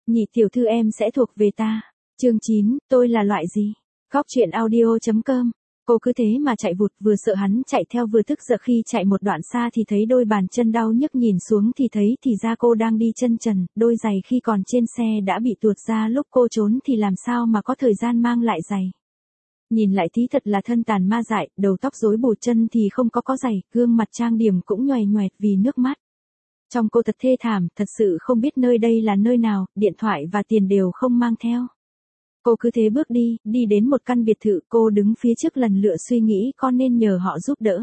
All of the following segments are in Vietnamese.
Nhị tiểu thư em sẽ thuộc về ta. Chương 9, tôi là loại gì? Góc truyện audio.com. Cô cứ thế mà chạy vụt, vừa sợ hắn chạy theo vừa tức giận. Khi chạy một đoạn xa thì thấy đôi bàn chân đau nhức, nhìn xuống thì thấy thì ra cô đang đi chân trần, đôi giày khi còn trên xe đã bị tuột ra, lúc cô trốn thì làm sao mà có thời gian mang lại giày. Nhìn lại tí thật là thân tàn ma dại, đầu tóc rối bù, chân thì không có giày, gương mặt trang điểm cũng nhoẻn nhoẹt vì nước mắt. Trong cô thật thê thảm, thật sự không biết nơi đây là nơi nào, điện thoại và tiền đều không mang theo. Cô cứ thế bước đi đến một căn biệt thự, cô đứng phía trước lần lựa suy nghĩ có nên nhờ họ giúp đỡ.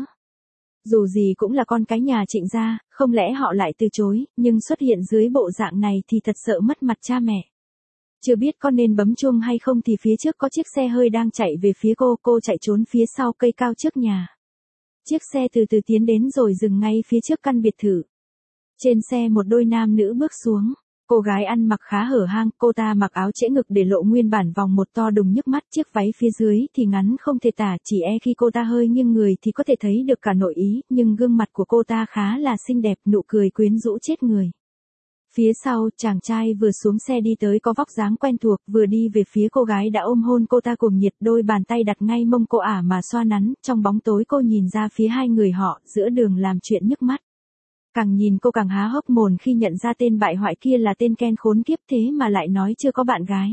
Dù gì cũng là con cái nhà Trịnh gia, không lẽ họ lại từ chối, nhưng xuất hiện dưới bộ dạng này thì thật sợ mất mặt cha mẹ. Chưa biết có nên bấm chuông hay không thì phía trước có chiếc xe hơi đang chạy về phía cô chạy trốn phía sau cây cao trước nhà. Chiếc xe từ từ tiến đến rồi dừng ngay phía trước căn biệt thự. Trên xe một đôi nam nữ bước xuống. Cô gái ăn mặc khá hở hang, cô ta mặc áo trễ ngực để lộ nguyên bản vòng một to đùng nhức mắt, chiếc váy phía dưới thì ngắn không thể tả, chỉ khi cô ta hơi nghiêng người thì có thể thấy được cả nội ý, nhưng gương mặt của cô ta khá là xinh đẹp, nụ cười quyến rũ chết người. Phía sau, chàng trai vừa xuống xe đi tới có vóc dáng quen thuộc, vừa đi về phía cô gái đã ôm hôn cô ta cuồng nhiệt, đôi bàn tay đặt ngay mông cô mà xoa nắn, trong bóng tối cô nhìn ra phía hai người họ, giữa đường làm chuyện nhức mắt. Càng nhìn cô càng há hốc mồm khi nhận ra tên bại hoại kia là tên Ken khốn kiếp, thế mà lại nói chưa có bạn gái.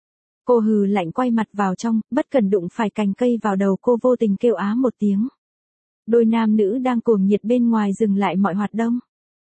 Cô hừ lạnh quay mặt vào trong, bất cẩn đụng phải cành cây vào đầu, cô vô tình kêu á một tiếng. Đôi nam nữ đang cuồng nhiệt bên ngoài dừng lại mọi hoạt động.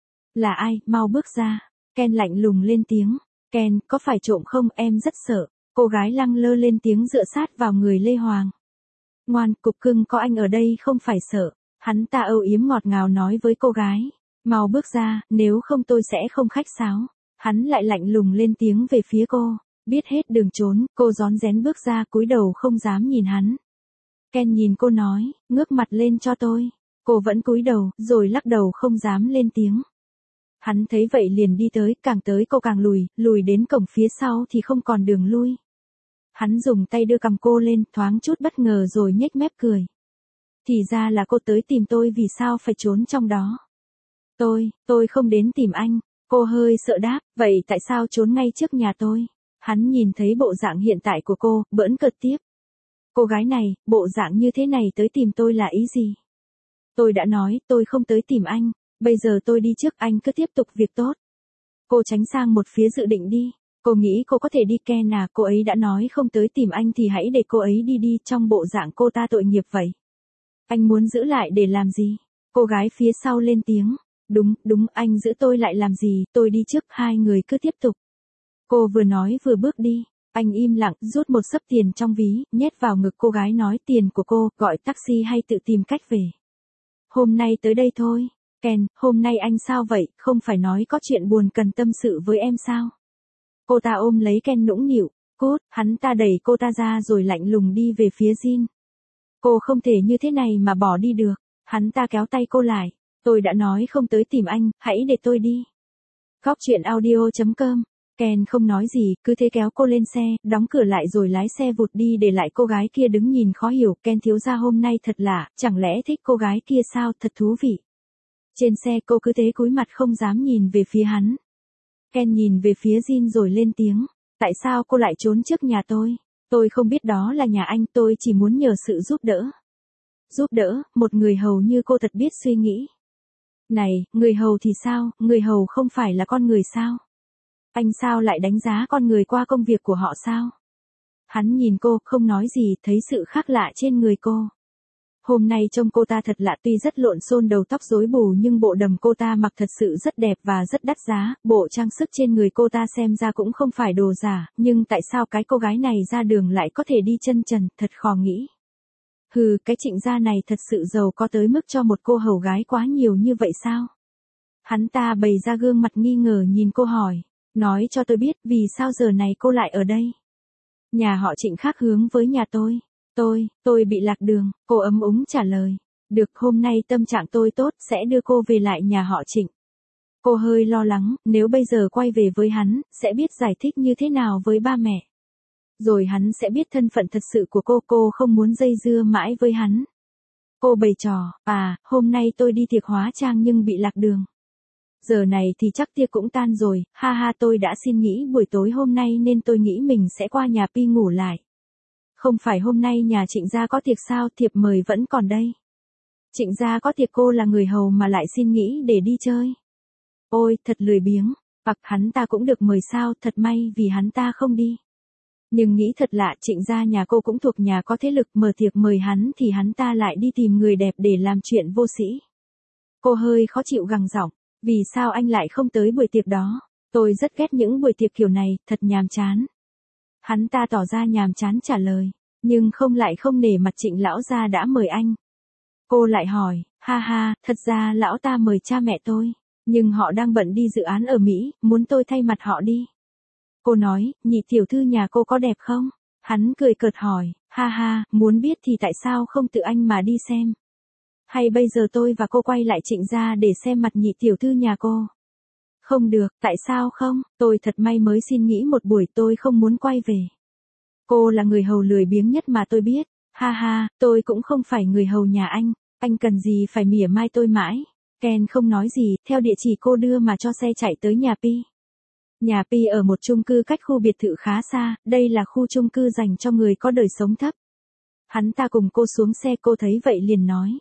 Là ai, mau bước ra. Ken lạnh lùng lên tiếng. Ken, có phải trộm không, em rất sợ. Cô gái lăng lơ lên tiếng dựa sát vào người Lê Hoàng. Ngoan, cục cưng, có anh ở đây không phải sợ. Hắn ta âu yếm ngọt ngào nói với cô gái. Mau bước ra, nếu không tôi sẽ không khách sáo. Hắn lại lạnh lùng lên tiếng về phía cô. Biết hết đường trốn, cô rón rén bước ra, cúi đầu không dám nhìn hắn. Ken nhìn cô nói, ngước mặt lên cho tôi. Cô vẫn cúi đầu, rồi lắc đầu không dám lên tiếng. Hắn thấy vậy liền đi tới, càng tới cô càng lùi đến cổng phía sau thì không còn đường lui. Hắn dùng tay đưa cằm cô lên, thoáng chút bất ngờ rồi nhếch mép cười. Thì ra là cô tới tìm tôi, vì sao phải trốn trong đó? Tôi không đến tìm anh. Cô hơi sợ đáp, vậy tại sao trốn ngay trước nhà tôi? Hắn nhìn thấy bộ dạng hiện tại của cô, bỡn cợt tiếp. Cô gái này, bộ dạng như thế này tới tìm tôi là ý gì? Tôi đã nói, tôi không tới tìm anh. Bây giờ tôi đi trước, anh cứ tiếp tục việc tốt. Cô tránh sang một phía dự định đi. Cô nghĩ cô có thể đi. Ken à, cô ấy đã nói không tới tìm anh thì hãy để cô ấy đi, trong bộ dạng cô ta tội nghiệp vậy. Anh muốn giữ lại để làm gì? Cô gái phía sau lên tiếng. Đúng, anh giữ tôi lại làm gì, tôi đi trước, hai người cứ tiếp tục. Cô vừa nói vừa bước đi. Anh im lặng, rút một xấp tiền trong ví, nhét vào ngực cô gái, nói tiền của cô, gọi taxi hay tự tìm cách về. Hôm nay tới đây thôi. Ken, hôm nay anh sao vậy, không phải nói có chuyện buồn cần tâm sự với em sao? Cô ta ôm lấy Ken nũng nịu. Cút, hắn ta đẩy cô ta ra rồi lạnh lùng đi về phía Jin. Cô không thể như thế này mà bỏ đi được. Hắn ta kéo tay cô lại. Tôi đã nói không tới tìm anh, hãy để tôi đi. Góc truyện audio.com. Ken không nói gì, cứ thế kéo cô lên xe, đóng cửa lại rồi lái xe vụt đi, để lại cô gái kia đứng nhìn khó hiểu. Ken thiếu gia hôm nay thật lạ, chẳng lẽ thích cô gái kia sao, thật thú vị. Trên xe cô cứ thế cúi mặt không dám nhìn về phía hắn. Ken nhìn về phía Jin rồi lên tiếng. Tại sao cô lại trốn trước nhà tôi? Tôi không biết đó là nhà anh, tôi chỉ muốn nhờ sự giúp đỡ. Giúp đỡ, một người hầu như cô thật biết suy nghĩ. Này, người hầu thì sao, người hầu không phải là con người sao? Anh sao lại đánh giá con người qua công việc của họ sao? Hắn nhìn cô, không nói gì, thấy sự khác lạ trên người cô. Hôm nay trông cô ta thật lạ, tuy rất lộn xộn, đầu tóc rối bù, nhưng bộ đầm cô ta mặc thật sự rất đẹp và rất đắt giá, bộ trang sức trên người cô ta xem ra cũng không phải đồ giả, nhưng tại sao cái cô gái này ra đường lại có thể đi chân trần, thật khó nghĩ. Cái Trịnh gia này thật sự giàu có tới mức cho một cô hầu gái quá nhiều như vậy sao? Hắn ta bày ra gương mặt nghi ngờ nhìn cô hỏi, nói cho tôi biết vì sao giờ này cô lại ở đây? Nhà họ Trịnh khác hướng với nhà tôi. Tôi bị lạc đường, cô ấm úng trả lời. Được, hôm nay tâm trạng tôi tốt, sẽ đưa cô về lại nhà họ Trịnh. Cô hơi lo lắng, nếu bây giờ quay về với hắn, sẽ biết giải thích như thế nào với ba mẹ. Rồi hắn sẽ biết thân phận thật sự của cô không muốn dây dưa mãi với hắn. Cô bày trò, hôm nay tôi đi tiệc hóa trang nhưng bị lạc đường. Giờ này thì chắc tiệc cũng tan rồi, ha ha tôi đã xin nghỉ buổi tối hôm nay nên tôi nghĩ mình sẽ qua nhà Pi ngủ lại. Không phải hôm nay nhà Trịnh gia có tiệc sao, thiệp mời vẫn còn đây. Trịnh gia có tiệc cô là người hầu mà lại xin nghỉ để đi chơi. Ôi, thật lười biếng, hoặc hắn ta cũng được mời sao, thật may vì hắn ta không đi. Nhưng nghĩ thật lạ, Trịnh gia nhà cô cũng thuộc nhà có thế lực, mở tiệc mời hắn thì hắn ta lại đi tìm người đẹp để làm chuyện vô sĩ. Cô hơi khó chịu gằn giọng, vì sao anh lại không tới buổi tiệc đó? Tôi rất ghét những buổi tiệc kiểu này, thật nhàm chán. Hắn ta tỏ ra nhàm chán trả lời, nhưng lại không nể mặt Trịnh lão gia đã mời anh. Cô lại hỏi, ha ha, thật ra lão ta mời cha mẹ tôi, nhưng họ đang bận đi dự án ở Mỹ, muốn tôi thay mặt họ đi. Cô nói, nhị tiểu thư nhà cô có đẹp không? Hắn cười cợt hỏi, ha ha, muốn biết thì tại sao không tự anh mà đi xem? Hay bây giờ tôi và cô quay lại Trịnh gia để xem mặt nhị tiểu thư nhà cô? Không được, tại sao không? Tôi thật may mới xin nghỉ một buổi, tôi không muốn quay về. Cô là người hầu lười biếng nhất mà tôi biết. Ha ha, tôi cũng không phải người hầu nhà anh cần gì phải mỉa mai tôi mãi. Ken không nói gì, theo địa chỉ cô đưa mà cho xe chạy tới nhà Pi. Nhà Pi ở một chung cư cách khu biệt thự khá xa, đây là khu chung cư dành cho người có đời sống thấp. Hắn ta cùng cô xuống xe, cô thấy vậy liền nói.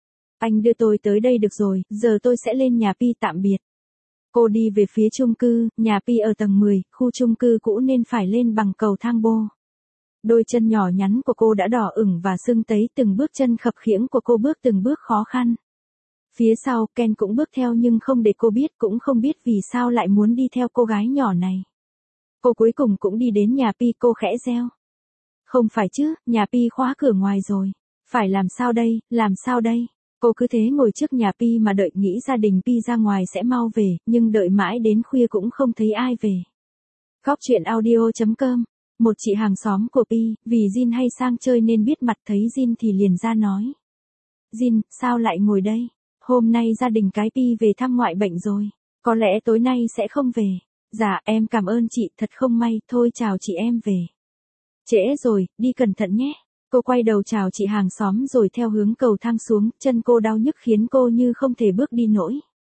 Anh đưa tôi tới đây được rồi, giờ tôi sẽ lên nhà Pi tạm biệt. Cô đi về phía chung cư, nhà Pi ở tầng 10, khu chung cư cũ nên phải lên bằng cầu thang bô. Đôi chân nhỏ nhắn của cô đã đỏ ửng và sưng tấy, từng bước chân khập khiễng của cô bước từng bước khó khăn. Phía sau, Ken cũng bước theo nhưng không để cô biết, cũng không biết vì sao lại muốn đi theo cô gái nhỏ này. Cô cuối cùng cũng đi đến nhà Pi, cô khẽ reo. Không phải chứ, nhà Pi khóa cửa ngoài rồi. Phải làm sao đây, làm sao đây? Cô cứ thế ngồi trước nhà Pi mà đợi, nghĩ gia đình Pi ra ngoài sẽ mau về, nhưng đợi mãi đến khuya cũng không thấy ai về. Góc truyện audio.com. Một chị hàng xóm của Pi, vì Jin hay sang chơi nên biết mặt, thấy Jin thì liền ra nói. Jin, sao lại ngồi đây? Hôm nay gia đình cái Pi về thăm ngoại bệnh rồi. Có lẽ tối nay sẽ không về. Dạ, em cảm ơn chị, thật không may, thôi chào chị em về. Trễ rồi, đi cẩn thận nhé. Cô quay đầu chào chị hàng xóm rồi theo hướng cầu thang xuống, chân cô đau nhức khiến cô như không thể bước đi nổi.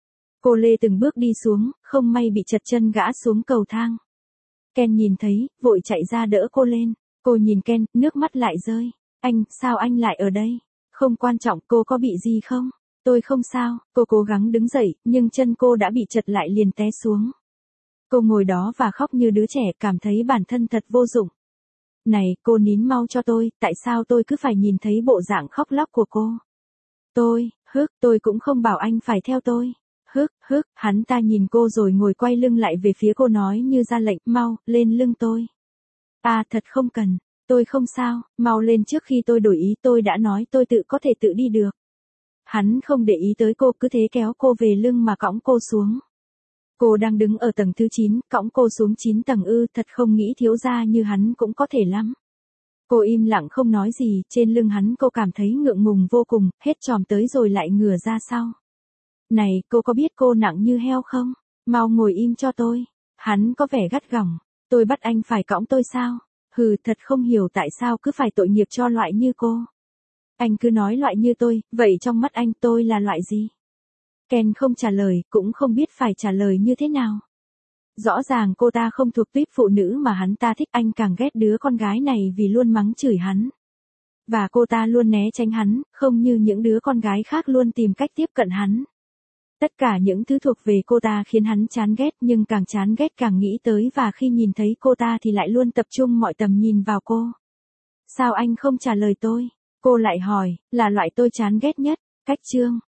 Cô lê từng bước đi xuống, không may bị trật chân gã xuống cầu thang. Ken nhìn thấy, vội chạy ra đỡ cô lên. Cô nhìn Ken, nước mắt lại rơi. Anh, sao anh lại ở đây? Không quan trọng, cô có bị gì không? Tôi không sao, cô cố gắng đứng dậy, nhưng chân cô đã bị trật lại liền té xuống. Cô ngồi đó và khóc như đứa trẻ, cảm thấy bản thân thật vô dụng. Này, cô nín mau cho tôi, tại sao tôi cứ phải nhìn thấy bộ dạng khóc lóc của cô? Tôi cũng không bảo anh phải theo tôi. Hắn ta nhìn cô rồi ngồi quay lưng lại về phía cô nói như ra lệnh, mau, lên lưng tôi. À, thật không cần, tôi không sao, mau lên trước khi tôi đổi ý, tôi đã nói tôi có thể tự đi được. Hắn không để ý tới cô, cứ thế kéo cô về lưng mà cõng cô xuống. Cô đang đứng ở tầng thứ 9, cõng cô xuống 9 tầng ư, thật không nghĩ thiếu gia như hắn cũng có thể lắm. Cô im lặng không nói gì, trên lưng hắn cô cảm thấy ngượng ngùng vô cùng, hết tròm tới rồi lại ngửa ra sau. Này, cô có biết cô nặng như heo không? Mau ngồi im cho tôi. Hắn có vẻ gắt gỏng. Tôi bắt anh phải cõng tôi sao? Hừ, thật không hiểu tại sao cứ phải tội nghiệp cho loại như cô. Anh cứ nói loại như tôi, vậy trong mắt anh tôi là loại gì? Ken không trả lời, cũng không biết phải trả lời như thế nào. Rõ ràng cô ta không thuộc tuýp phụ nữ mà hắn ta thích, anh càng ghét đứa con gái này vì luôn mắng chửi hắn. Và cô ta luôn né tránh hắn, không như những đứa con gái khác luôn tìm cách tiếp cận hắn. Tất cả những thứ thuộc về cô ta khiến hắn chán ghét, nhưng càng chán ghét càng nghĩ tới, và khi nhìn thấy cô ta thì lại luôn tập trung mọi tầm nhìn vào cô. Sao anh không trả lời tôi? Cô lại hỏi, là loại tôi chán ghét nhất. Cách chương